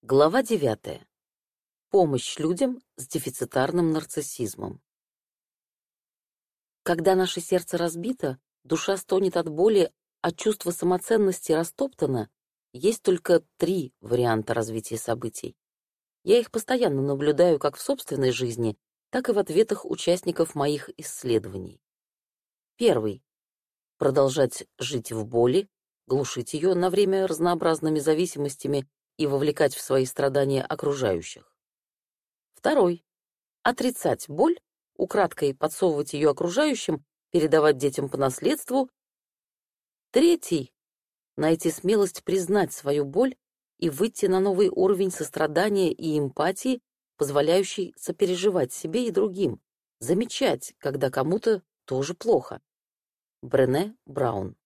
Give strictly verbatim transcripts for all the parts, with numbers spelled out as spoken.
Глава девятая. Помощь людям с дефицитарным нарциссизмом. Когда наше сердце разбито, душа стонет от боли, а чувство самоценности растоптано, есть только три варианта развития событий. Я их постоянно наблюдаю как в собственной жизни, так и в ответах участников моих исследований. Первый. Продолжать жить в боли, глушить ее на время разнообразными зависимостями и вовлекать в свои страдания окружающих. Второй. Отрицать боль, украдкой подсовывать ее окружающим, передавать детям по наследству. Третий. Найти смелость признать свою боль и выйти на новый уровень сострадания и эмпатии, позволяющий сопереживать себе и другим, замечать, когда кому-то тоже плохо. Брене Браун.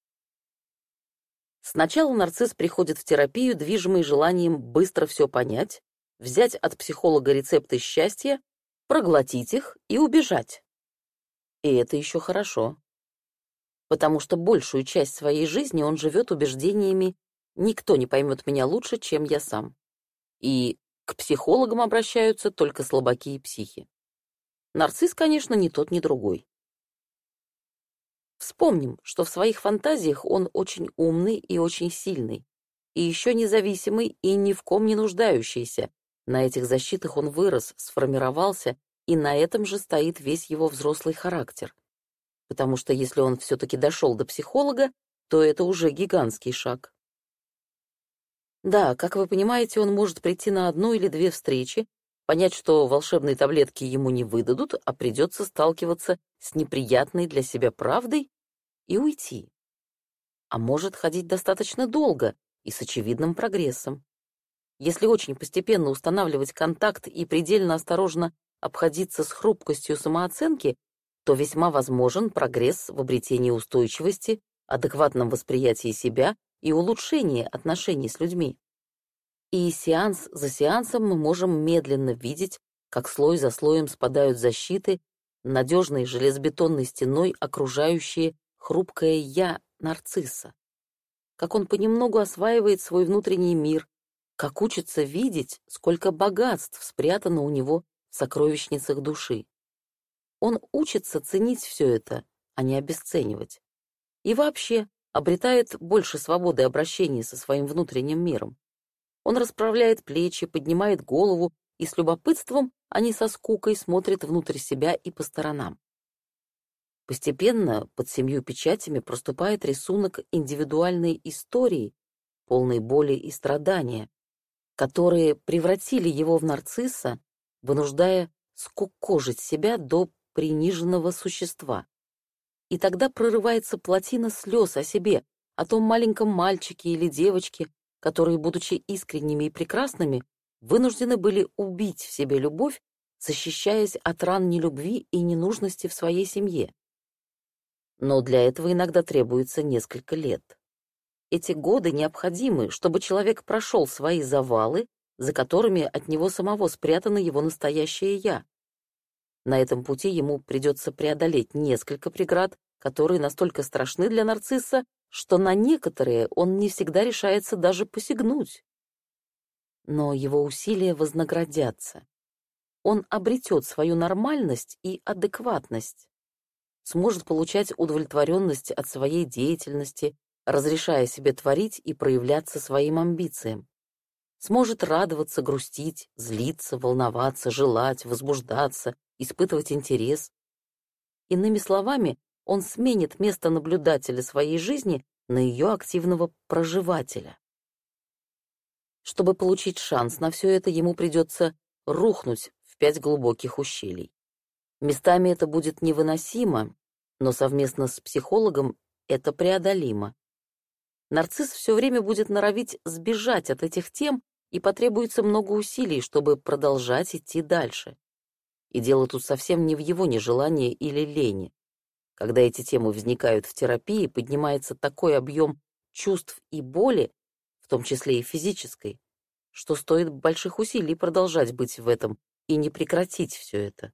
Сначала нарцисс приходит в терапию, движимый желанием быстро все понять, взять от психолога рецепты счастья, проглотить их и убежать. И это еще хорошо, потому что большую часть своей жизни он живет убеждениями «никто не поймет меня лучше, чем я сам». И к психологам обращаются только слабаки и психи. Нарцисс, конечно, ни тот, ни другой. Вспомним, что в своих фантазиях он очень умный и очень сильный, и еще независимый и ни в ком не нуждающийся. На этих защитах он вырос, сформировался, и на этом же стоит весь его взрослый характер. Потому что если он все-таки дошел до психолога, то это уже гигантский шаг. Да, как вы понимаете, он может прийти на одну или две встречи, понять, что волшебные таблетки ему не выдадут, а придется сталкиваться с неприятной для себя правдой и уйти. А может ходить достаточно долго и с очевидным прогрессом. Если очень постепенно устанавливать контакт и предельно осторожно обходиться с хрупкостью самооценки, то весьма возможен прогресс в обретении устойчивости, адекватном восприятии себя и улучшении отношений с людьми. И сеанс за сеансом мы можем медленно видеть, как слой за слоем спадают защиты, надежной железобетонной стеной окружающие хрупкое «я» нарцисса. Как он понемногу осваивает свой внутренний мир, как учится видеть, сколько богатств спрятано у него в сокровищницах души. Он учится ценить все это, а не обесценивать. И вообще обретает больше свободы обращения со своим внутренним миром. Он расправляет плечи, поднимает голову и с любопытством, а не со скукой, смотрит внутрь себя и по сторонам. Постепенно под семью печатями проступает рисунок индивидуальной истории, полной боли и страдания, которые превратили его в нарцисса, вынуждая скукожить себя до приниженного существа. И тогда прорывается плотина слез о себе, о том маленьком мальчике или девочке, которые, будучи искренними и прекрасными, вынуждены были убить в себе любовь, защищаясь от ран нелюбви и ненужности в своей семье. Но для этого иногда требуется несколько лет. Эти годы необходимы, чтобы человек прошел свои завалы, за которыми от него самого спрятано его настоящее «я». На этом пути ему придется преодолеть несколько преград, которые настолько страшны для нарцисса, что на некоторые он не всегда решается даже посягнуть. Но его усилия вознаградятся. Он обретет свою нормальность и адекватность, сможет получать удовлетворенность от своей деятельности, разрешая себе творить и проявляться своим амбициям. Сможет радоваться, грустить, злиться, волноваться, желать, возбуждаться, испытывать интерес. Иными словами, он сменит место наблюдателя своей жизни на ее активного проживателя. Чтобы получить шанс на все это, ему придется рухнуть в пять глубоких ущелий. Местами это будет невыносимо, но совместно с психологом это преодолимо. Нарцисс все время будет норовить сбежать от этих тем, и потребуется много усилий, чтобы продолжать идти дальше. И дело тут совсем не в его нежелании или лени. Когда эти темы возникают в терапии, поднимается такой объем чувств и боли, в том числе и физической, что стоит больших усилий продолжать быть в этом и не прекратить все это.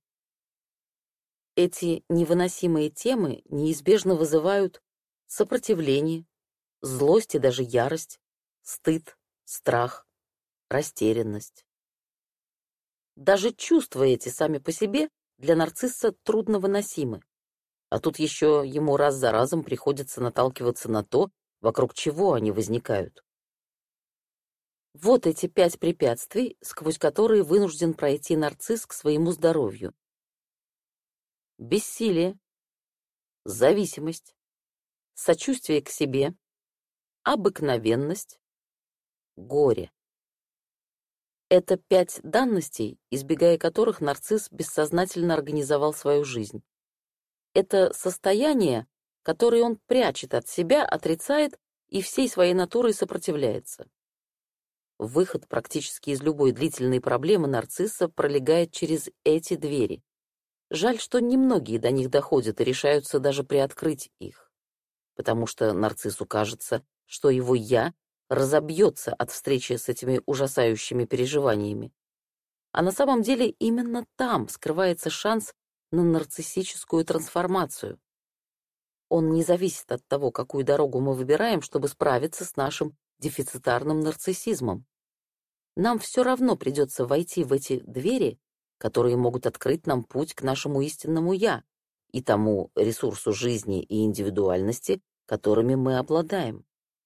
Эти невыносимые темы неизбежно вызывают сопротивление, злость и даже ярость, стыд, страх, растерянность. Даже чувства эти сами по себе для нарцисса трудновыносимы, а тут еще ему раз за разом приходится наталкиваться на то, вокруг чего они возникают. Вот эти пять препятствий, сквозь которые вынужден пройти нарцисс к своему здоровью. Бессилие, зависимость, сочувствие к себе, обыкновенность, горе. Это пять данностей, избегая которых нарцисс бессознательно организовал свою жизнь. Это состояние, которое он прячет от себя, отрицает и всей своей натурой сопротивляется. Выход практически из любой длительной проблемы нарцисса пролегает через эти двери. Жаль, что немногие до них доходят и решаются даже приоткрыть их, потому что нарциссу кажется, что его «я» разобьется от встречи с этими ужасающими переживаниями. А на самом деле именно там скрывается шанс на нарциссическую трансформацию. Он не зависит от того, какую дорогу мы выбираем, чтобы справиться с нашим дефицитарным нарциссизмом. Нам все равно придется войти в эти двери, которые могут открыть нам путь к нашему истинному «я» и тому ресурсу жизни и индивидуальности, которыми мы обладаем.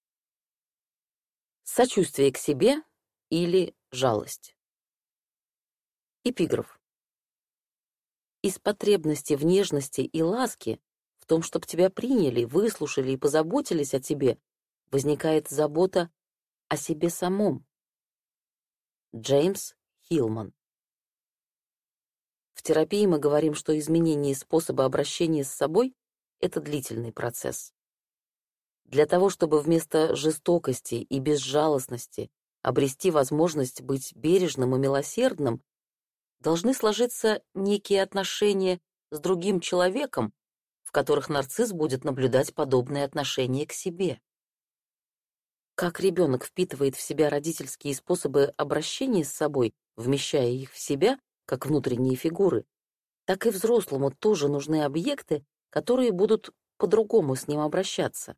Сочувствие к себе или жалость. Эпиграф. Из потребности в нежности и ласке, в том, чтобы тебя приняли, выслушали и позаботились о тебе, возникает забота о себе самом. Джеймс Хилман. В терапии мы говорим, что изменение способа обращения с собой — это длительный процесс. Для того, чтобы вместо жестокости и безжалостности обрести возможность быть бережным и милосердным, должны сложиться некие отношения с другим человеком, в которых нарцисс будет наблюдать подобные отношения к себе. Как ребенок впитывает в себя родительские способы обращения с собой, вмещая их в себя, как внутренние фигуры, так и взрослому тоже нужны объекты, которые будут по-другому с ним обращаться.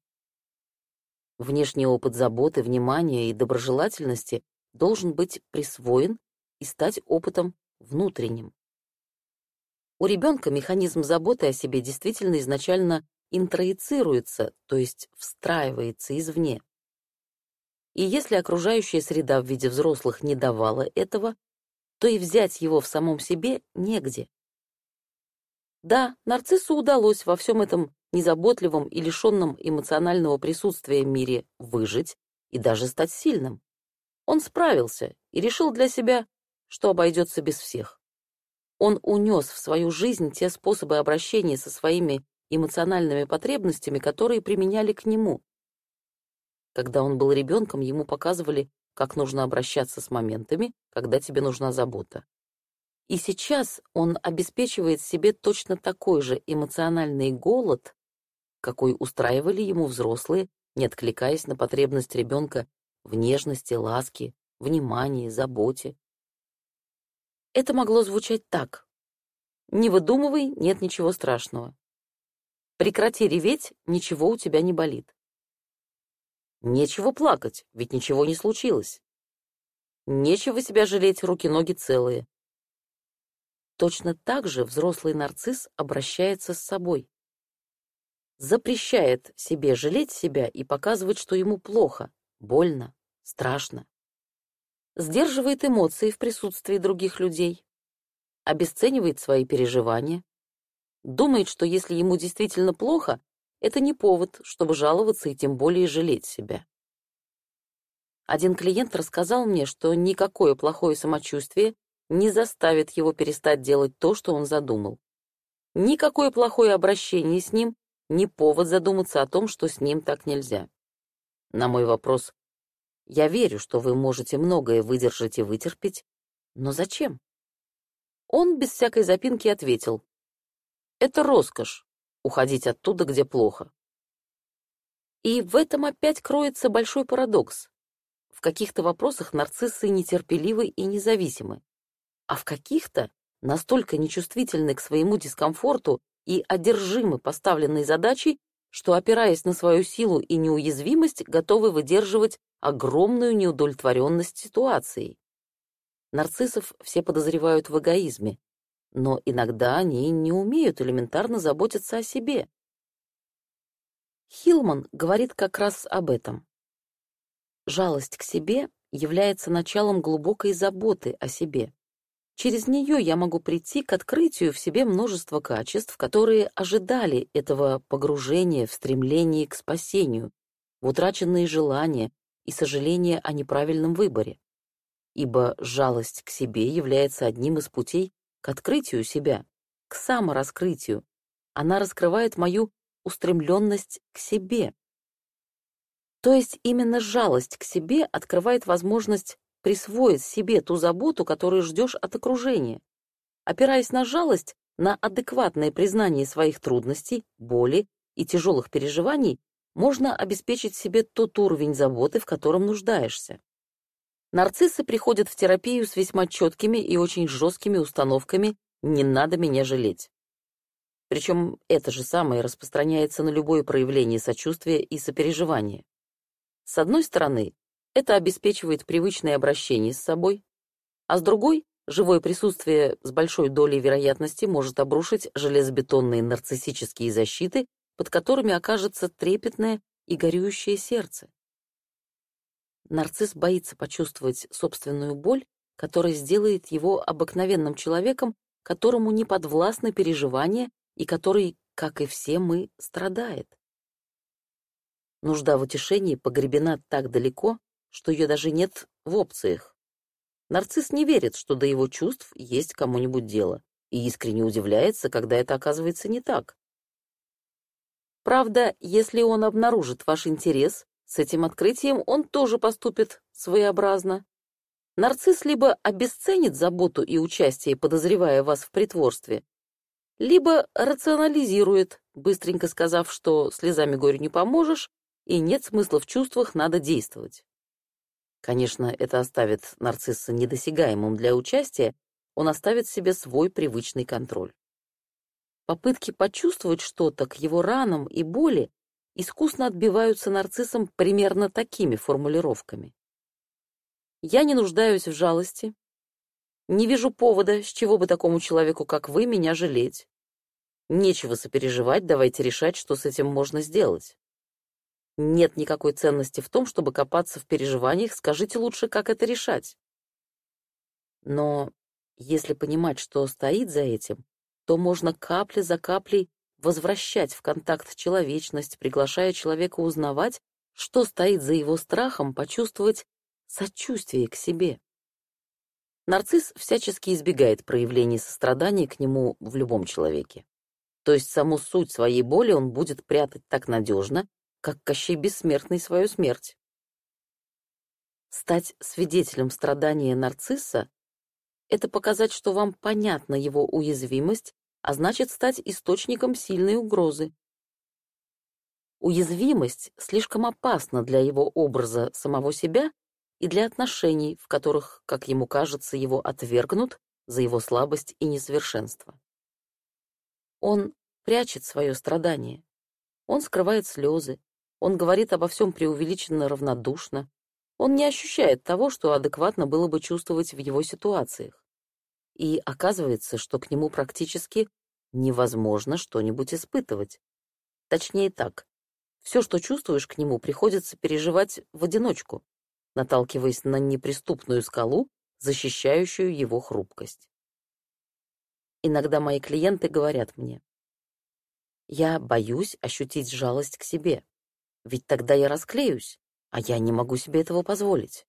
Внешний опыт заботы, внимания и доброжелательности должен быть присвоен и стать опытом внутренним. У ребенка механизм заботы о себе действительно изначально интроицируется, то есть встраивается извне. И если окружающая среда в виде взрослых не давала этого, то и взять его в самом себе негде. Да, нарциссу удалось во всем этом незаботливом и лишенном эмоционального присутствия мире выжить и даже стать сильным. Он справился и решил для себя, что обойдется без всех. Он унес в свою жизнь те способы обращения со своими эмоциональными потребностями, которые применяли к нему. Когда он был ребенком, ему показывали, как нужно обращаться с моментами, когда тебе нужна забота. И сейчас он обеспечивает себе точно такой же эмоциональный голод, какой устраивали ему взрослые, не откликаясь на потребность ребенка в нежности, ласке, внимании, заботе. Это могло звучать так. Не выдумывай, нет ничего страшного. Прекрати реветь, ничего у тебя не болит. Нечего плакать, ведь ничего не случилось. Нечего себя жалеть, руки-ноги целые. Точно так же взрослый нарцисс обращается с собой. Запрещает себе жалеть себя и показывать, что ему плохо, больно, страшно. Сдерживает эмоции в присутствии других людей, обесценивает свои переживания, думает, что если ему действительно плохо, это не повод, чтобы жаловаться и тем более жалеть себя. Один клиент рассказал мне, что никакое плохое самочувствие не заставит его перестать делать то, что он задумал. Никакое плохое обращение с ним не повод задуматься о том, что с ним так нельзя. На мой вопрос: «Я верю, что вы можете многое выдержать и вытерпеть, но зачем?» Он без всякой запинки ответил: «Это роскошь — уходить оттуда, где плохо». И в этом опять кроется большой парадокс. В каких-то вопросах нарциссы нетерпеливы и независимы, а в каких-то настолько нечувствительны к своему дискомфорту и одержимы поставленной задачей, что, опираясь на свою силу и неуязвимость, готовы выдерживать огромную неудовлетворенность ситуацией. Нарциссов все подозревают в эгоизме, но иногда они не умеют элементарно заботиться о себе. Хиллман говорит как раз об этом. Жалость к себе является началом глубокой заботы о себе. Через нее я могу прийти к открытию в себе множества качеств, которые ожидали этого погружения в стремление к спасению, в утраченные желания и сожаление о неправильном выборе. Ибо жалость к себе является одним из путей к открытию себя, к самораскрытию. Она раскрывает мою устремленность к себе. То есть именно жалость к себе открывает возможность присвоить себе ту заботу, которую ждешь от окружения. Опираясь на жалость, на адекватное признание своих трудностей, боли и тяжелых переживаний, можно обеспечить себе тот уровень заботы, в котором нуждаешься. Нарциссы приходят в терапию с весьма четкими и очень жесткими установками «не надо меня жалеть». Причем это же самое распространяется на любое проявление сочувствия и сопереживания. С одной стороны, это обеспечивает привычное обращение с собой, а с другой, живое присутствие с большой долей вероятности может обрушить железобетонные нарциссические защиты, под которыми окажется трепетное и горюющее сердце. Нарцисс боится почувствовать собственную боль, которая сделает его обыкновенным человеком, которому не подвластны переживания и который, как и все мы, страдает. Нужда в утешении погребена так далеко, что ее даже нет в опциях. Нарцисс не верит, что до его чувств есть кому-нибудь дело, и искренне удивляется, когда это оказывается не так. Правда, если он обнаружит ваш интерес, с этим открытием он тоже поступит своеобразно. Нарцисс либо обесценит заботу и участие, подозревая вас в притворстве, либо рационализирует, быстренько сказав, что слезами горю не поможешь, и нет смысла в чувствах, надо действовать. Конечно, это оставит нарцисса недосягаемым для участия, он оставит себе свой привычный контроль. Попытки почувствовать что-то к его ранам и боли искусно отбиваются нарциссом примерно такими формулировками. «Я не нуждаюсь в жалости. Не вижу повода, с чего бы такому человеку, как вы, меня жалеть. Нечего сопереживать, давайте решать, что с этим можно сделать. Нет никакой ценности в том, чтобы копаться в переживаниях, скажите лучше, как это решать». Но если понимать, что стоит за этим, то можно капля за каплей возвращать в контакт человечность, приглашая человека узнавать, что стоит за его страхом, почувствовать сочувствие к себе. Нарцисс всячески избегает проявлений сострадания к нему в любом человеке. То есть саму суть своей боли он будет прятать так надежно, как Кощей Бессмертный свою смерть. Стать свидетелем страдания нарцисса — это показать, что вам понятна его уязвимость, а значит стать источником сильной угрозы. Уязвимость слишком опасна для его образа самого себя и для отношений, в которых, как ему кажется, его отвергнут за его слабость и несовершенство. Он прячет свое страдание, он скрывает слезы, он говорит обо всем преувеличенно равнодушно, он не ощущает того, что адекватно было бы чувствовать в его ситуациях. И оказывается, что к нему практически невозможно что-нибудь испытывать. Точнее так, все, что чувствуешь к нему, приходится переживать в одиночку, наталкиваясь на неприступную скалу, защищающую его хрупкость. Иногда мои клиенты говорят мне: «Я боюсь ощутить жалость к себе, ведь тогда я расклеюсь, а я не могу себе этого позволить».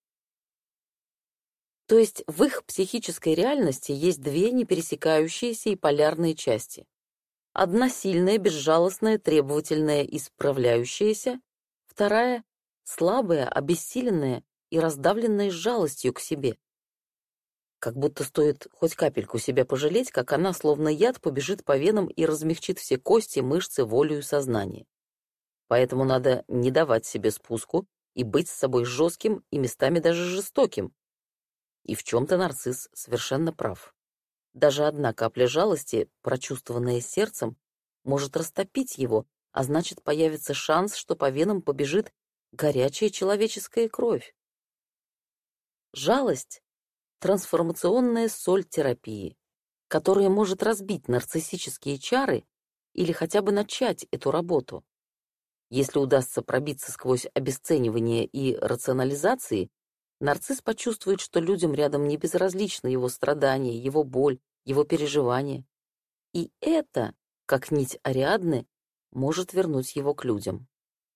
То есть в их психической реальности есть две непересекающиеся и полярные части. Одна сильная, безжалостная, требовательная и справляющаяся, вторая — слабая, обессиленная и раздавленная жалостью к себе. Как будто стоит хоть капельку себя пожалеть, как она, словно яд, побежит по венам и размягчит все кости, мышцы, волю и сознание. Поэтому надо не давать себе спуску и быть с собой жестким и местами даже жестоким. И в чем-то нарцисс совершенно прав. Даже одна капля жалости, прочувствованная сердцем, может растопить его, а значит, появится шанс, что по венам побежит горячая человеческая кровь. Жалость трансформационная соль терапии, которая может разбить нарциссические чары или хотя бы начать эту работу. Если удастся пробиться сквозь обесценивание и рационализации, нарцисс почувствует, что людям рядом не безразличны его страдания, его боль, его переживания. И это, как нить Ариадны, может вернуть его к людям.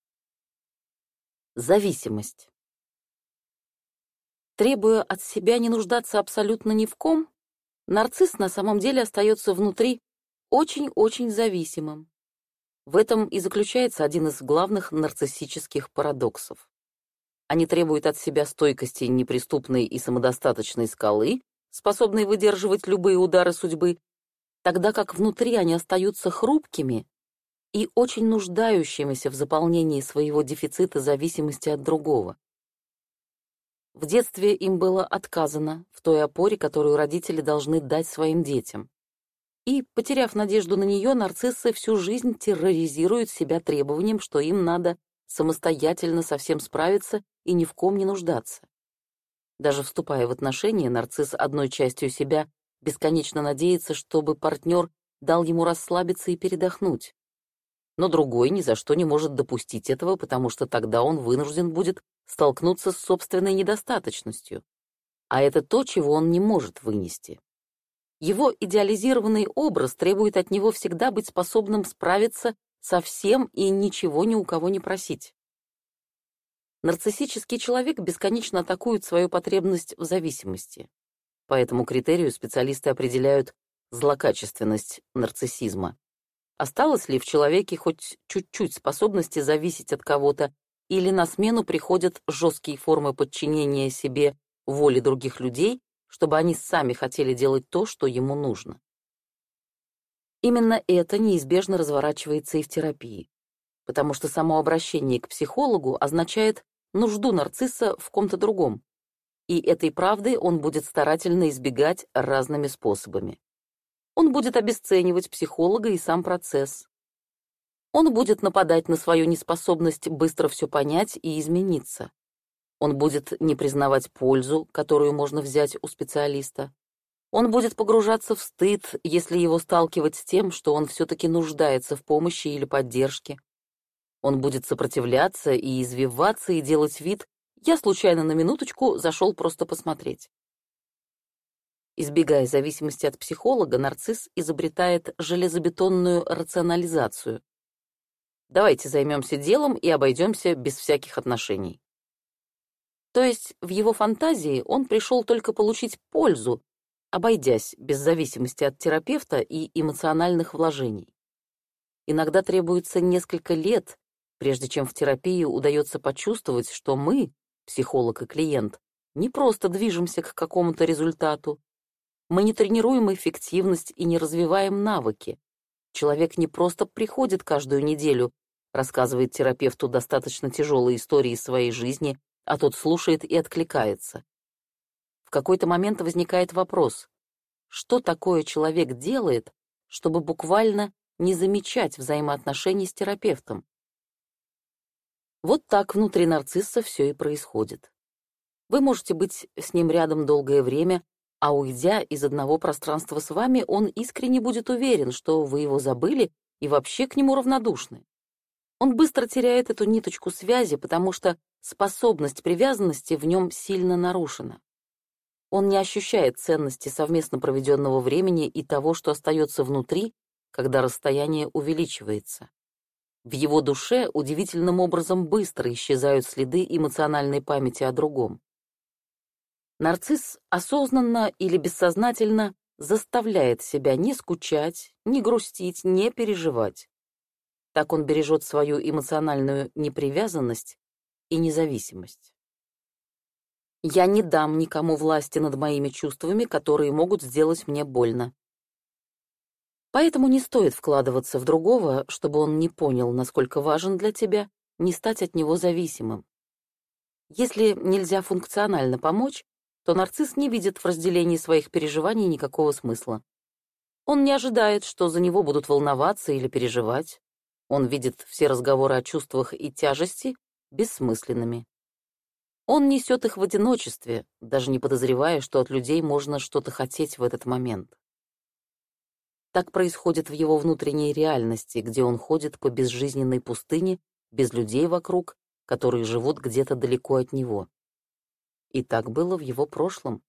Зависимость. Требуя от себя не нуждаться абсолютно ни в ком, нарцисс на самом деле остается внутри очень-очень зависимым. В этом и заключается один из главных нарциссических парадоксов. Они требуют от себя стойкости неприступной и самодостаточной скалы, способной выдерживать любые удары судьбы, тогда как внутри они остаются хрупкими и очень нуждающимися в заполнении своего дефицита зависимости от другого. В детстве им было отказано в той опоре, которую родители должны дать своим детям. И, потеряв надежду на нее, нарциссы всю жизнь терроризируют себя требованием, что им надо самостоятельно со всем справиться и ни в ком не нуждаться. Даже вступая в отношения, нарцисс одной частью себя бесконечно надеется, чтобы партнер дал ему расслабиться и передохнуть. Но другой ни за что не может допустить этого, потому что тогда он вынужден будет столкнуться с собственной недостаточностью. А это то, чего он не может вынести. Его идеализированный образ требует от него всегда быть способным справиться со всем и ничего ни у кого не просить. Нарциссический человек бесконечно атакует свою потребность в зависимости. По этому критерию специалисты определяют злокачественность нарциссизма. Осталось ли в человеке хоть чуть-чуть способности зависеть от кого-то, или на смену приходят жесткие формы подчинения себе воле других людей, чтобы они сами хотели делать то, что ему нужно. Именно это неизбежно разворачивается и в терапии, потому что само обращение к психологу означает нужду нарцисса в ком-то другом, и этой правды он будет старательно избегать разными способами. Он будет обесценивать психолога и сам процесс. Он будет нападать на свою неспособность быстро все понять и измениться. Он будет не признавать пользу, которую можно взять у специалиста. Он будет погружаться в стыд, если его сталкивать с тем, что он все-таки нуждается в помощи или поддержке. Он будет сопротивляться и извиваться, и делать вид: «Я случайно на минуточку зашел просто посмотреть». Избегая зависимости от психолога, нарцисс изобретает железобетонную рационализацию. Давайте займемся делом и обойдемся без всяких отношений. То есть в его фантазии он пришел только получить пользу, обойдясь без зависимости от терапевта и эмоциональных вложений. Иногда требуется несколько лет, прежде чем в терапии удается почувствовать, что мы, психолог и клиент, не просто движемся к какому-то результату. Мы не тренируем эффективность и не развиваем навыки. Человек не просто приходит каждую неделю, рассказывает терапевту достаточно тяжелые истории своей жизни, а тот слушает и откликается. В какой-то момент возникает вопрос: что такое человек делает, чтобы буквально не замечать взаимоотношений с терапевтом? Вот так внутри нарцисса все и происходит. Вы можете быть с ним рядом долгое время, а уйдя из одного пространства с вами, он искренне будет уверен, что вы его забыли и вообще к нему равнодушны. Он быстро теряет эту ниточку связи, потому что способность привязанности в нем сильно нарушена. Он не ощущает ценности совместно проведенного времени и того, что остается внутри, когда расстояние увеличивается. В его душе удивительным образом быстро исчезают следы эмоциональной памяти о другом. Нарцисс осознанно или бессознательно заставляет себя не скучать, не грустить, не переживать. Так он бережет свою эмоциональную непривязанность и независимость. Я не дам никому власти над моими чувствами, которые могут сделать мне больно. Поэтому не стоит вкладываться в другого, чтобы он не понял, насколько важен для тебя, не стать от него зависимым. Если нельзя функционально помочь, то нарцисс не видит в разделении своих переживаний никакого смысла. Он не ожидает, что за него будут волноваться или переживать. Он видит все разговоры о чувствах и тяжести бессмысленными. Он несет их в одиночестве, даже не подозревая, что от людей можно что-то хотеть в этот момент. Так происходит в его внутренней реальности, где он ходит по безжизненной пустыне, без людей вокруг, которые живут где-то далеко от него. И так было в его прошлом.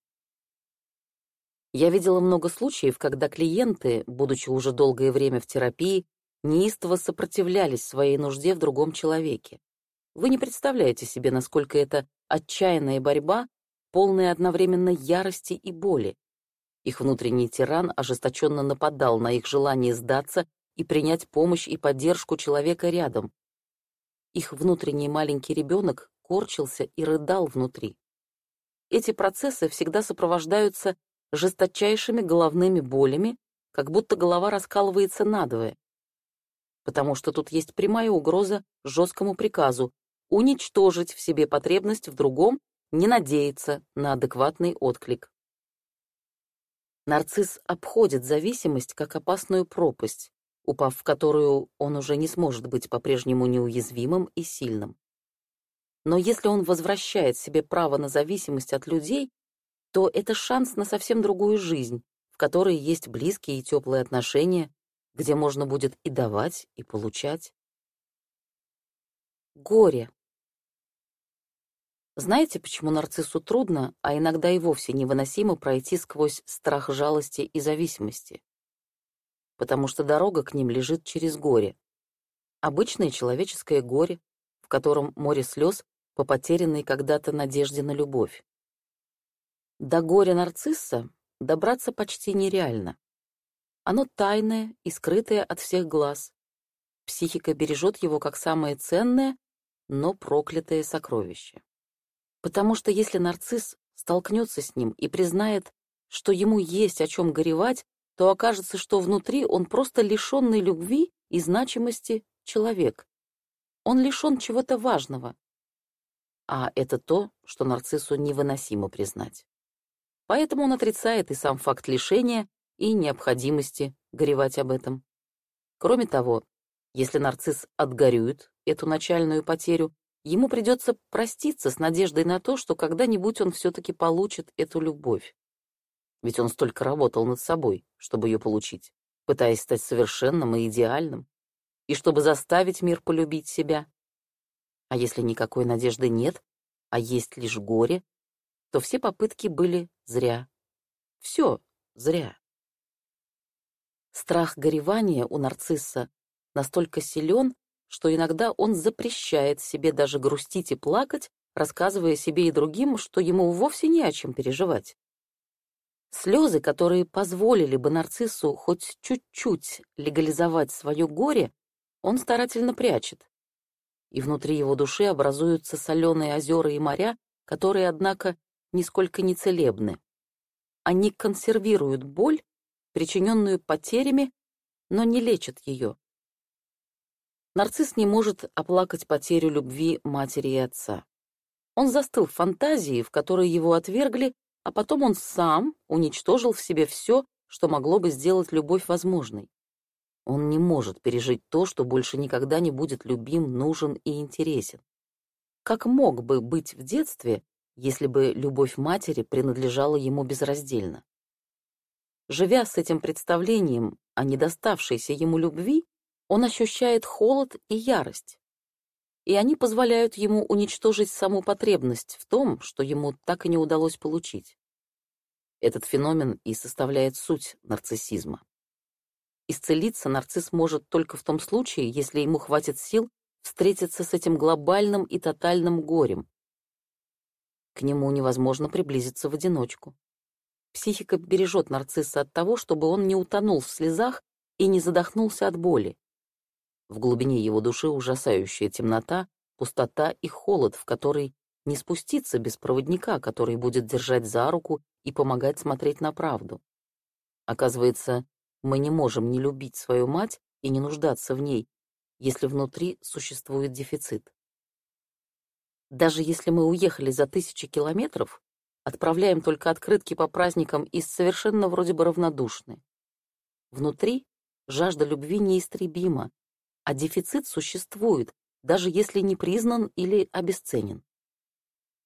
Я видела много случаев, когда клиенты, будучи уже долгое время в терапии, неистово сопротивлялись своей нужде в другом человеке. Вы не представляете себе, насколько это отчаянная борьба, полная одновременно ярости и боли. Их внутренний тиран ожесточенно нападал на их желание сдаться и принять помощь и поддержку человека рядом. Их внутренний маленький ребенок корчился и рыдал внутри. Эти процессы всегда сопровождаются жесточайшими головными болями, как будто голова раскалывается надвое. Потому что тут есть прямая угроза жесткому приказу уничтожить в себе потребность в другом, не надеяться на адекватный отклик. Нарцисс обходит зависимость как опасную пропасть, упав в которую он уже не сможет быть по-прежнему неуязвимым и сильным. Но если он возвращает себе право на зависимость от людей, то это шанс на совсем другую жизнь, в которой есть близкие и теплые отношения, где можно будет и давать, и получать. Горе. Знаете, почему нарциссу трудно, а иногда и вовсе невыносимо пройти сквозь страх жалости и зависимости? Потому что дорога к ним лежит через горе. Обычное человеческое горе, в котором море слез по потерянной когда-то надежде на любовь. До горя нарцисса добраться почти нереально. Оно тайное и скрытое от всех глаз. Психика бережет его как самое ценное, но проклятое сокровище. Потому что если нарцисс столкнется с ним и признает, что ему есть о чем горевать, то окажется, что внутри он просто лишенный любви и значимости человек. Он лишен чего-то важного. А это то, что нарциссу невыносимо признать. Поэтому он отрицает и сам факт лишения, и необходимости горевать об этом. Кроме того, если нарцисс отгорюет эту начальную потерю, ему придется проститься с надеждой на то, что когда-нибудь он все-таки получит эту любовь. Ведь он столько работал над собой, чтобы ее получить, пытаясь стать совершенным и идеальным, и чтобы заставить мир полюбить себя. А если никакой надежды нет, а есть лишь горе, то все попытки были зря. Все зря. Страх горевания у нарцисса настолько силен, что иногда он запрещает себе даже грустить и плакать, рассказывая себе и другим, что ему вовсе не о чем переживать. Слезы, которые позволили бы нарциссу хоть чуть-чуть легализовать свое горе, он старательно прячет. И внутри его души образуются соленые озера и моря, которые, однако, нисколько не целебны. Они консервируют боль, причиненную потерями, но не лечат ее. Нарцисс не может оплакать потерю любви матери и отца. Он застыл в фантазии, в которой его отвергли, а потом он сам уничтожил в себе все, что могло бы сделать любовь возможной. Он не может пережить то, что больше никогда не будет любим, нужен и интересен. Как мог бы быть в детстве, если бы любовь матери принадлежала ему безраздельно? Живя с этим представлением о недоставшейся ему любви, он ощущает холод и ярость, и они позволяют ему уничтожить саму потребность в том, что ему так и не удалось получить. Этот феномен и составляет суть нарциссизма. Исцелиться нарцисс может только в том случае, если ему хватит сил встретиться с этим глобальным и тотальным горем. К нему невозможно приблизиться в одиночку. Психика бережет нарцисса от того, чтобы он не утонул в слезах и не задохнулся от боли. В глубине его души ужасающая темнота, пустота и холод, в который не спуститься без проводника, который будет держать за руку и помогать смотреть на правду. Оказывается, мы не можем не любить свою мать и не нуждаться в ней, если внутри существует дефицит. Даже если мы уехали за тысячи километров, отправляем только открытки по праздникам и совершенно вроде бы равнодушны. Внутри жажда любви неистребима, а дефицит существует, даже если не признан или обесценен.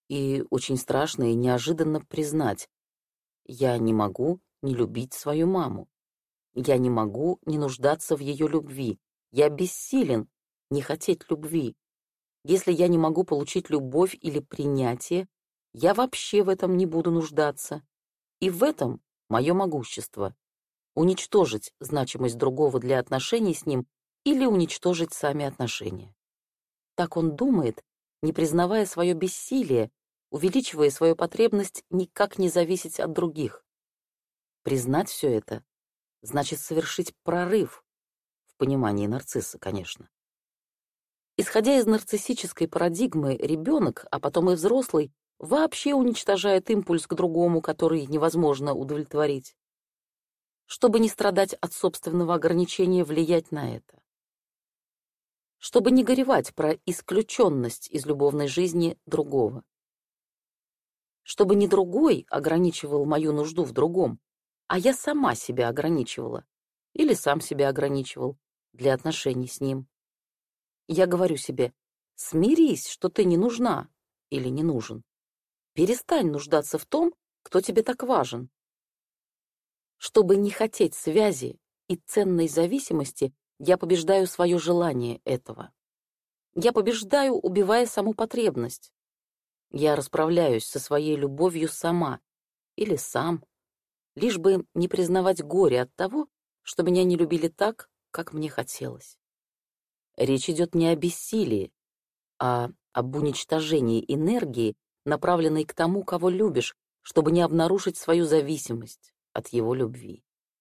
И очень страшно и неожиданно признать: я не могу не любить свою маму. Я не могу не нуждаться в ее любви. Я бессилен не хотеть любви. Если я не могу получить любовь или принятие, я вообще в этом не буду нуждаться. И в этом мое могущество — уничтожить значимость другого для отношений с ним или уничтожить сами отношения. Так он думает, не признавая свое бессилие, увеличивая свою потребность никак не зависеть от других. Признать все это значит совершить прорыв, в понимании нарцисса, конечно. Исходя из нарциссической парадигмы, ребенок, а потом и взрослый, вообще уничтожает импульс к другому, который невозможно удовлетворить, чтобы не страдать от собственного ограничения влиять на это, чтобы не горевать про исключенность из любовной жизни другого, чтобы не другой ограничивал мою нужду в другом, а я сама себя ограничивала или сам себя ограничивал для отношений с ним. Я говорю себе: смирись, что ты не нужна или не нужен. Перестань нуждаться в том, кто тебе так важен. Чтобы не хотеть связи и ценной зависимости, я побеждаю свое желание этого. Я побеждаю, убивая саму потребность. Я расправляюсь со своей любовью сама или сам, лишь бы не признавать горе от того, что меня не любили так, как мне хотелось. Речь идет не о бессилии, а об уничтожении энергии, направленной к тому, кого любишь, чтобы не обнаружить свою зависимость от его любви.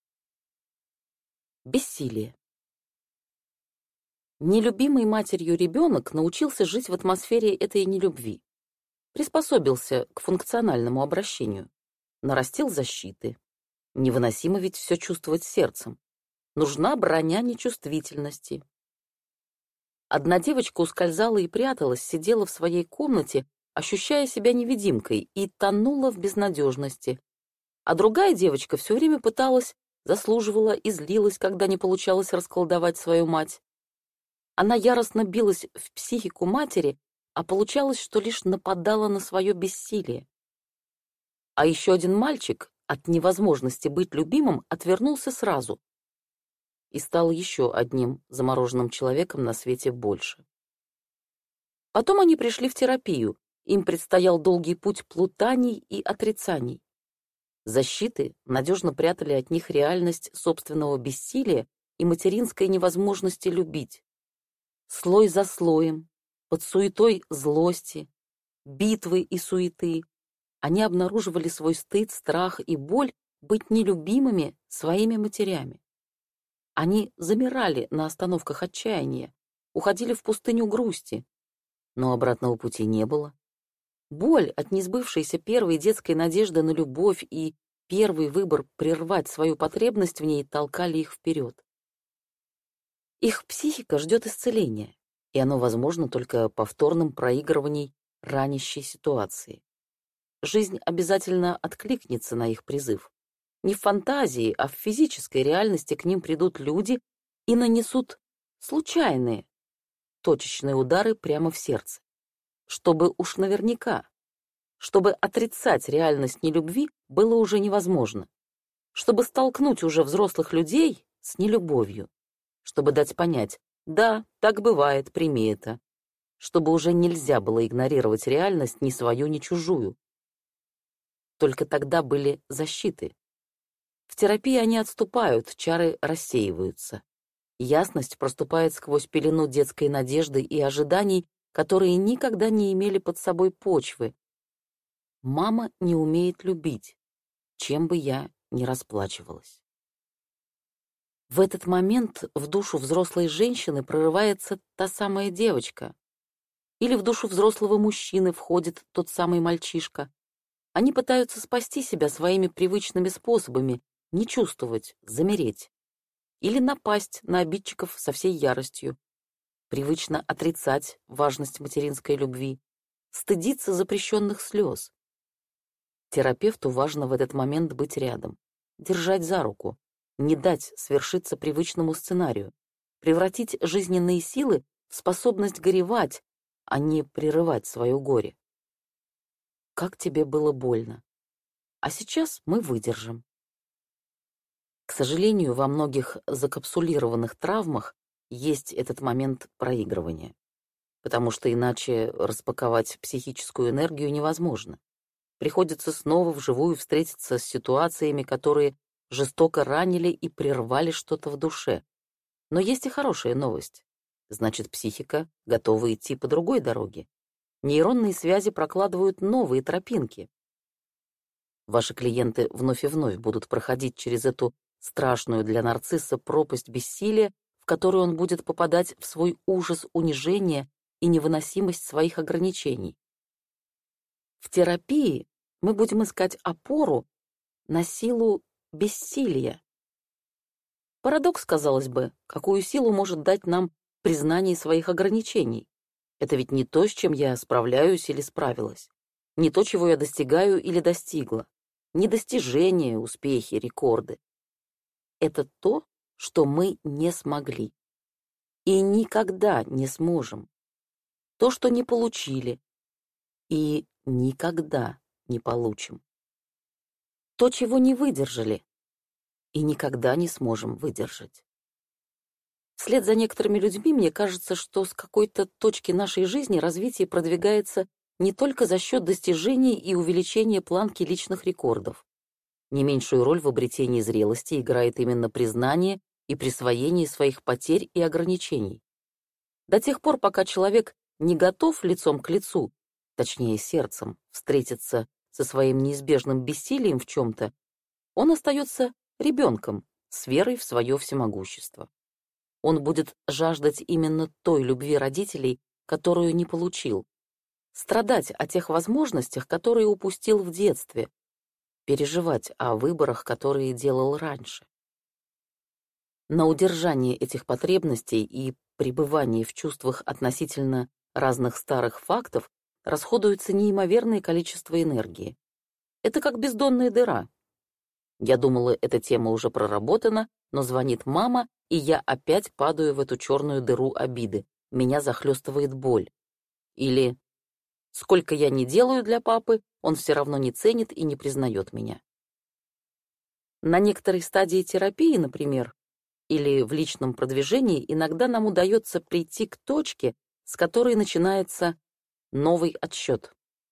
Бессилие. Нелюбимый матерью ребенок научился жить в атмосфере этой нелюбви, приспособился к функциональному обращению, нарастил защиты. Невыносимо ведь все чувствовать сердцем. Нужна броня нечувствительности. Одна девочка ускользала и пряталась, сидела в своей комнате, ощущая себя невидимкой, и тонула в безнадежности. А другая девочка все время пыталась, заслуживала и злилась, когда не получалось расколдовать свою мать. Она яростно билась в психику матери, а получалось, что лишь нападала на свое бессилие. А еще один мальчик от невозможности быть любимым отвернулся сразу и стал еще одним замороженным человеком на свете больше. Потом они пришли в терапию, им предстоял долгий путь плутаний и отрицаний. Защиты надежно прятали от них реальность собственного бессилия и материнской невозможности любить. Слой за слоем, под суетой злости, битвы и суеты, они обнаруживали свой стыд, страх и боль быть нелюбимыми своими матерями. Они замирали на остановках отчаяния, уходили в пустыню грусти, но обратного пути не было. Боль от несбывшейся первой детской надежды на любовь и первый выбор прервать свою потребность в ней толкали их вперед. Их психика ждет исцеления, и оно возможно только повторным проигрыванием ранящей ситуации. Жизнь обязательно откликнется на их призыв. Не в фантазии, а в физической реальности к ним придут люди и нанесут случайные, точечные удары прямо в сердце, чтобы уж наверняка, чтобы отрицать реальность нелюбви было уже невозможно, чтобы столкнуть уже взрослых людей с нелюбовью, чтобы дать понять: да, так бывает, прими это, чтобы уже нельзя было игнорировать реальность ни свою, ни чужую. Только тогда были защиты. В терапии они отступают, чары рассеиваются. Ясность проступает сквозь пелену детской надежды и ожиданий, которые никогда не имели под собой почвы. Мама не умеет любить, чем бы я ни расплачивалась. В этот момент в душу взрослой женщины прорывается та самая девочка. Или в душу взрослого мужчины входит тот самый мальчишка. Они пытаются спасти себя своими привычными способами, не чувствовать, замереть. Или напасть на обидчиков со всей яростью. Привычно отрицать важность материнской любви, стыдиться запрещенных слез. Терапевту важно в этот момент быть рядом, держать за руку, не дать свершиться привычному сценарию, превратить жизненные силы в способность горевать, а не прерывать свое горе. как тебе было больно. А сейчас мы выдержим. К сожалению, во многих закапсулированных травмах есть этот момент проигрывания, потому что иначе распаковать психическую энергию невозможно. Приходится снова вживую встретиться с ситуациями, которые жестоко ранили и прервали что-то в душе. Но есть и хорошая новость. Значит, психика готова идти по другой дороге. Нейронные связи прокладывают новые тропинки. Ваши клиенты вновь и вновь будут проходить через эту страшную для нарцисса пропасть бессилия, в которую он будет попадать в свой ужас унижения и невыносимость своих ограничений. В терапии мы будем искать опору на силу бессилия. Парадокс, казалось бы, какую силу может дать нам признание своих ограничений? Это ведь не то, с чем я справляюсь или справилась, не то, чего я достигаю или достигла, не достижения, успехи, рекорды. Это то, что мы не смогли и никогда не сможем, то, что не получили и никогда не получим, то, чего не выдержали и никогда не сможем выдержать. Вслед за некоторыми людьми мне кажется, что с какой-то точки нашей жизни развитие продвигается не только за счет достижений и увеличения планки личных рекордов. Не меньшую роль в обретении зрелости играет именно признание и присвоение своих потерь и ограничений. До тех пор, пока человек не готов лицом к лицу, точнее сердцем, встретиться со своим неизбежным бессилием в чем-то, он остается ребенком с верой в свое всемогущество. Он будет жаждать именно той любви родителей, которую не получил, страдать о тех возможностях, которые упустил в детстве, переживать о выборах, которые делал раньше. На удержание этих потребностей и пребывание в чувствах относительно разных старых фактов расходуется неимоверное количество энергии. Это как бездонная дыра. Я думала, эта тема уже проработана, но звонит мама, и я опять падаю в эту черную дыру обиды. Меня захлестывает боль. Или сколько я не делаю для папы, он все равно не ценит и не признает меня. На некоторой стадии терапии, например, или в личном продвижении иногда нам удается прийти к точке, с которой начинается новый отсчет.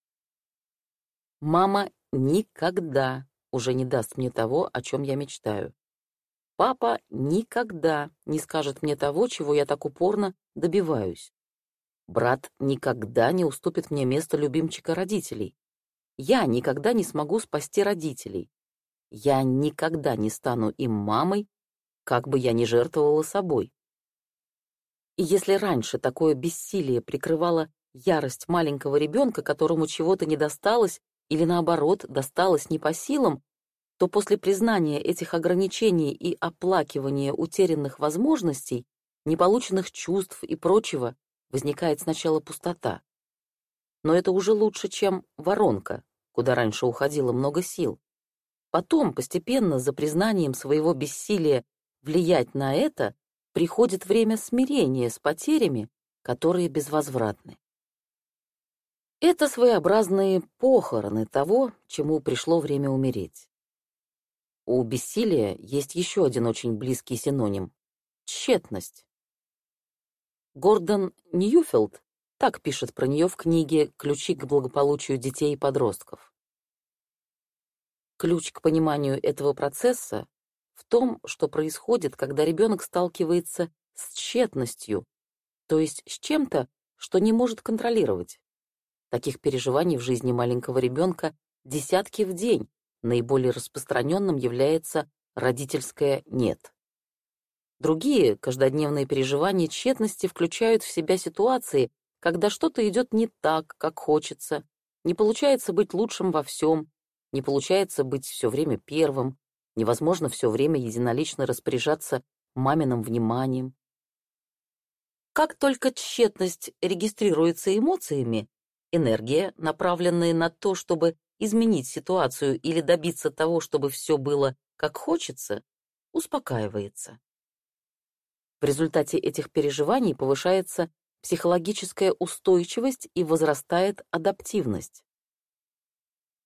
Мама никогда уже не даст мне того, о чем я мечтаю. Папа никогда не скажет мне того, чего я так упорно добиваюсь. Брат никогда не уступит мне место любимчика родителей. Я никогда не смогу спасти родителей. Я никогда не стану им мамой, как бы я ни жертвовала собой. И если раньше такое бессилие прикрывало ярость маленького ребенка, которому чего-то не досталось, или наоборот, досталось не по силам, то после признания этих ограничений и оплакивания утерянных возможностей, неполученных чувств и прочего, возникает сначала пустота. Но это уже лучше, чем воронка, куда раньше уходило много сил. Потом, постепенно, за признанием своего бессилия влиять на это, приходит время смирения с потерями, которые безвозвратны. Это своеобразные похороны того, чему пришло время умереть. У бессилия есть еще один очень близкий синоним — тщетность. Гордон Ньюфилд так пишет про нее в книге «Ключи к благополучию детей и подростков». Ключ к пониманию этого процесса в том, что происходит, когда ребенок сталкивается с тщетностью, то есть с чем-то, что не может контролировать. Таких переживаний в жизни маленького ребенка десятки в день. Наиболее распространенным является родительское «нет». Другие каждодневные переживания тщетности включают в себя ситуации, когда что-то идет не так, как хочется, не получается быть лучшим во всем, не получается быть все время первым, невозможно все время единолично распоряжаться маминым вниманием. Как только тщетность регистрируется эмоциями, энергия, направленная на то, чтобы изменить ситуацию или добиться того, чтобы все было как хочется, успокаивается. В результате этих переживаний повышается психологическая устойчивость и возрастает адаптивность.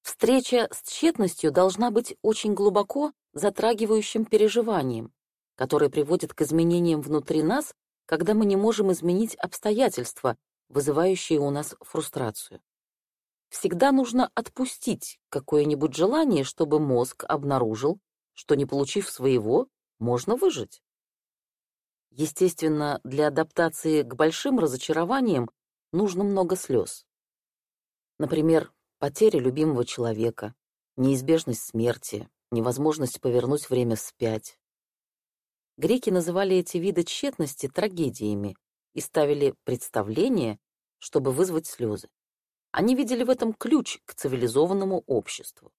Встреча с тщетностью должна быть очень глубоко затрагивающим переживанием, которое приводит к изменениям внутри нас, когда мы не можем изменить обстоятельства, вызывающие у нас фрустрацию. Всегда нужно отпустить какое-нибудь желание, чтобы мозг обнаружил, что, не получив своего, можно выжить. Естественно, для адаптации к большим разочарованиям нужно много слез. Например, потеря любимого человека, неизбежность смерти, невозможность повернуть время вспять. Греки называли эти виды тщетности трагедиями и ставили представление, чтобы вызвать слезы. Они видели в этом ключ к цивилизованному обществу.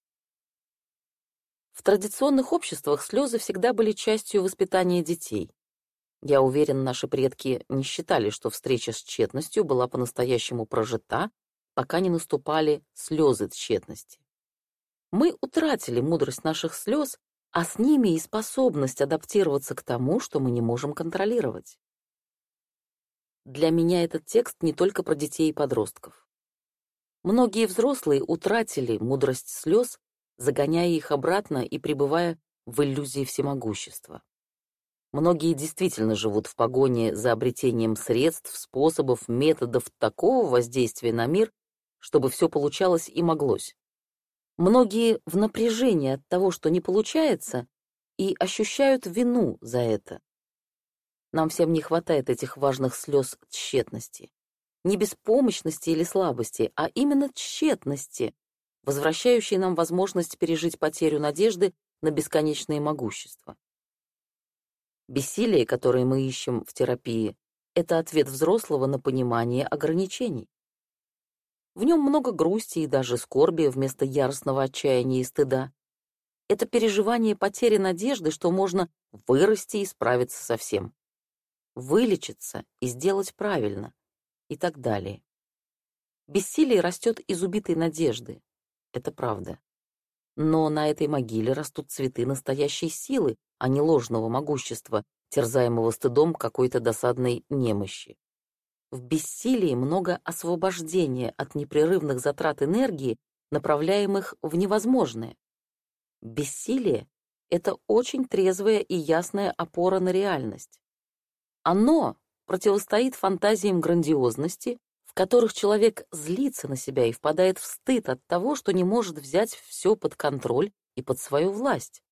В традиционных обществах слезы всегда были частью воспитания детей. Я уверен, наши предки не считали, что встреча с тщетностью была по-настоящему прожита, пока не наступали слезы тщетности. Мы утратили мудрость наших слез, а с ними и способность адаптироваться к тому, что мы не можем контролировать. Для меня этот текст не только про детей и подростков. Многие взрослые утратили мудрость слез, загоняя их обратно и пребывая в иллюзии всемогущества. Многие действительно живут в погоне за обретением средств, способов, методов такого воздействия на мир, чтобы все получалось и моглось. Многие в напряжении от того, что не получается, и ощущают вину за это. Нам всем не хватает этих важных слез тщетности. Не беспомощности или слабости, а именно тщетности, возвращающей нам возможность пережить потерю надежды на бесконечное могущество. Бессилие, которое мы ищем в терапии, это ответ взрослого на понимание ограничений. В нем много грусти и даже скорби вместо яростного отчаяния и стыда. Это переживание потери надежды, что можно вырасти и справиться со всем, вылечиться и сделать правильно, и так далее. Бессилие растет из убитой надежды. Это правда. Но на этой могиле растут цветы настоящей силы, а не ложного могущества, терзаемого стыдом какой-то досадной немощи. В бессилии много освобождения от непрерывных затрат энергии, направляемых в невозможное. Бессилие — это очень трезвая и ясная опора на реальность. Оно противостоит фантазиям грандиозности, в которых человек злится на себя и впадает в стыд от того, что не может взять все под контроль и под свою власть.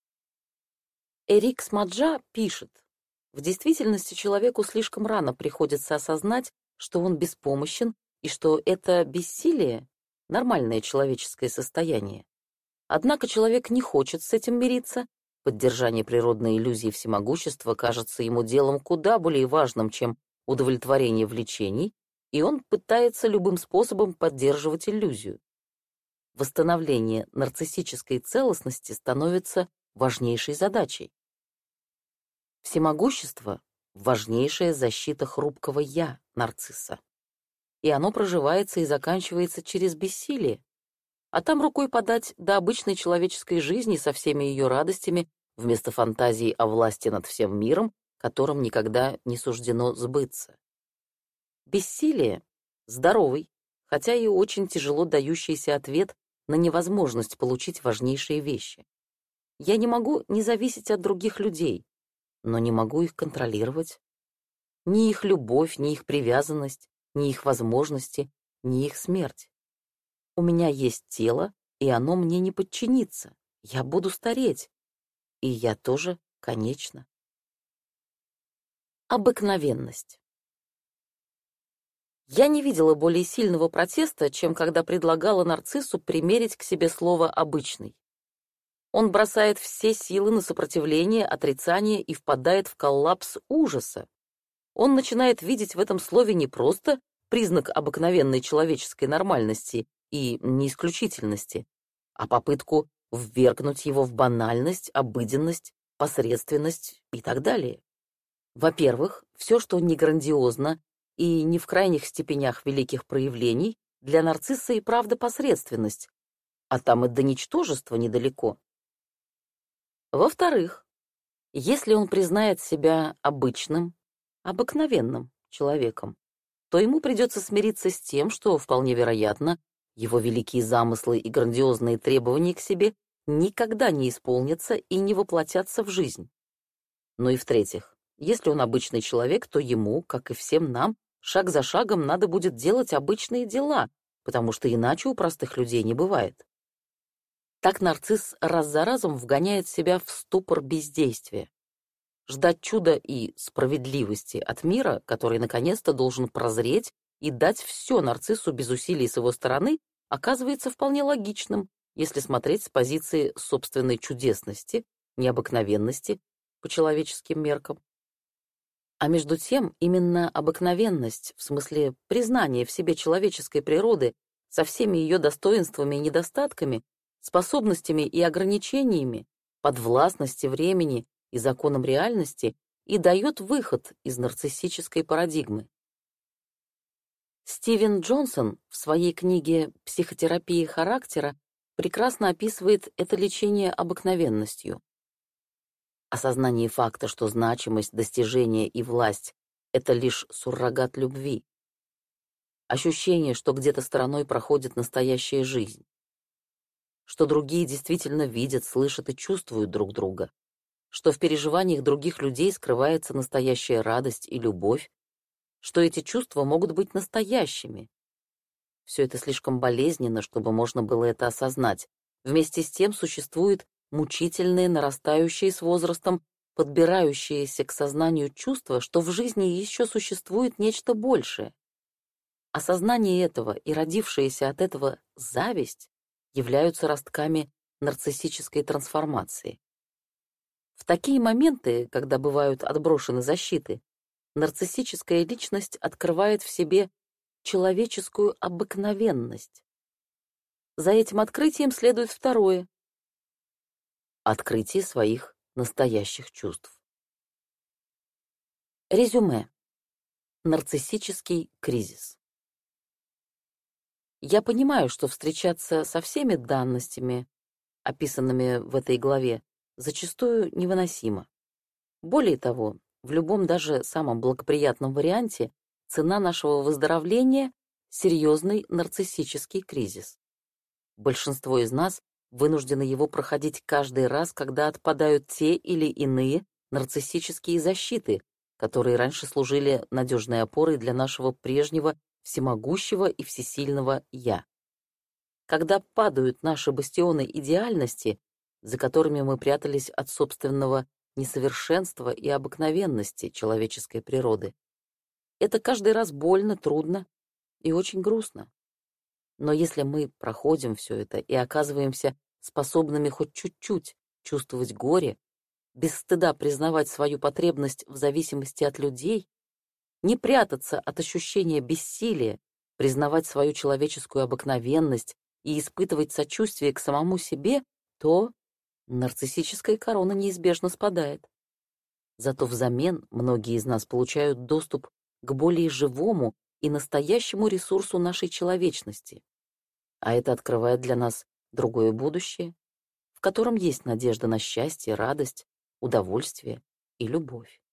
Эрик Смаджа пишет: в действительности человеку слишком рано приходится осознать, что он беспомощен и что это бессилие — нормальное человеческое состояние. Однако человек не хочет с этим мириться. Поддержание природной иллюзии всемогущества кажется ему делом куда более важным, чем удовлетворение влечений, и он пытается любым способом поддерживать иллюзию. Восстановление нарциссической целостности становится важнейшей задачей. Всемогущество — важнейшая защита хрупкого «я» нарцисса. И оно проживается и заканчивается через бессилие. А там рукой подать до обычной человеческой жизни со всеми ее радостями вместо фантазии о власти над всем миром, которым никогда не суждено сбыться. Бессилие — здоровый, хотя и очень тяжело дающийся ответ на невозможность получить важнейшие вещи. Я не могу не зависеть от других людей, но не могу их контролировать. Ни их любовь, ни их привязанность, ни их возможности, ни их смерть. У меня есть тело, и оно мне не подчинится. Я буду стареть. И я тоже, конечно. Обыкновенность. Я не видела более сильного протеста, чем когда предлагала нарциссу примерить к себе слово «обычный». Он бросает все силы на сопротивление, отрицание и впадает в коллапс ужаса. Он начинает видеть в этом слове не просто признак обыкновенной человеческой нормальности и неисключительности, а попытку ввергнуть его в банальность, обыденность, посредственность и так далее. Во-первых, все, что не грандиозно и не в крайних степенях великих проявлений, для нарцисса и правда посредственность, а там и до ничтожества недалеко. Во-вторых, если он признает себя обычным, обыкновенным человеком, то ему придется смириться с тем, что, вполне вероятно, Его великие замыслы и грандиозные требования к себе никогда не исполнятся и не воплотятся в жизнь. Ну и в-третьих, если он обычный человек, то ему, как и всем нам, шаг за шагом надо будет делать обычные дела, потому что иначе у простых людей не бывает. Так нарцисс раз за разом вгоняет себя в ступор бездействия. Ждать чуда и справедливости от мира, который наконец-то должен прозреть и дать все нарциссу без усилий с его стороны, оказывается вполне логичным, если смотреть с позиции собственной чудесности, необыкновенности по человеческим меркам. А между тем, именно обыкновенность, в смысле признания в себе человеческой природы со всеми ее достоинствами и недостатками, способностями и ограничениями, подвластности времени и законам реальности, и дает выход из нарциссической парадигмы. Стивен Джонсон в своей книге «Психотерапия характера» прекрасно описывает это лечение обыкновенностью. Осознание факта, что значимость, достижение и власть — это лишь суррогат любви. Ощущение, что где-то стороной проходит настоящая жизнь. Что другие действительно видят, слышат и чувствуют друг друга. Что в переживаниях других людей скрывается настоящая радость и любовь. Что эти чувства могут быть настоящими. Все это слишком болезненно, чтобы можно было это осознать. Вместе с тем существует мучительные, нарастающие с возрастом, подбирающиеся к сознанию чувства, что в жизни еще существует нечто большее. Осознание этого и родившаяся от этого зависть являются ростками нарциссической трансформации. В такие моменты, когда бывают отброшены защиты, нарциссическая личность открывает в себе человеческую обыкновенность. За этим открытием следует второе — открытие своих настоящих чувств. Резюме. Нарциссический кризис. Я понимаю, что встречаться со всеми данностями, описанными в этой главе, зачастую невыносимо. Более того, в любом даже самом благоприятном варианте цена нашего выздоровления — серьезный нарциссический кризис. Большинство из нас вынуждены его проходить каждый раз, когда отпадают те или иные нарциссические защиты, которые раньше служили надежной опорой для нашего прежнего всемогущего и всесильного «я». Когда падают наши бастионы идеальности, за которыми мы прятались от собственного несовершенства и обыкновенности человеческой природы, это каждый раз больно, трудно и очень грустно. Но если мы проходим все это и оказываемся способными хоть чуть-чуть чувствовать горе, без стыда признавать свою потребность в зависимости от людей, не прятаться от ощущения бессилия, признавать свою человеческую обыкновенность и испытывать сочувствие к самому себе, то нарциссическая корона неизбежно спадает. Зато взамен многие из нас получают доступ к более живому и настоящему ресурсу нашей человечности. А это открывает для нас другое будущее, в котором есть надежда на счастье, радость, удовольствие и любовь.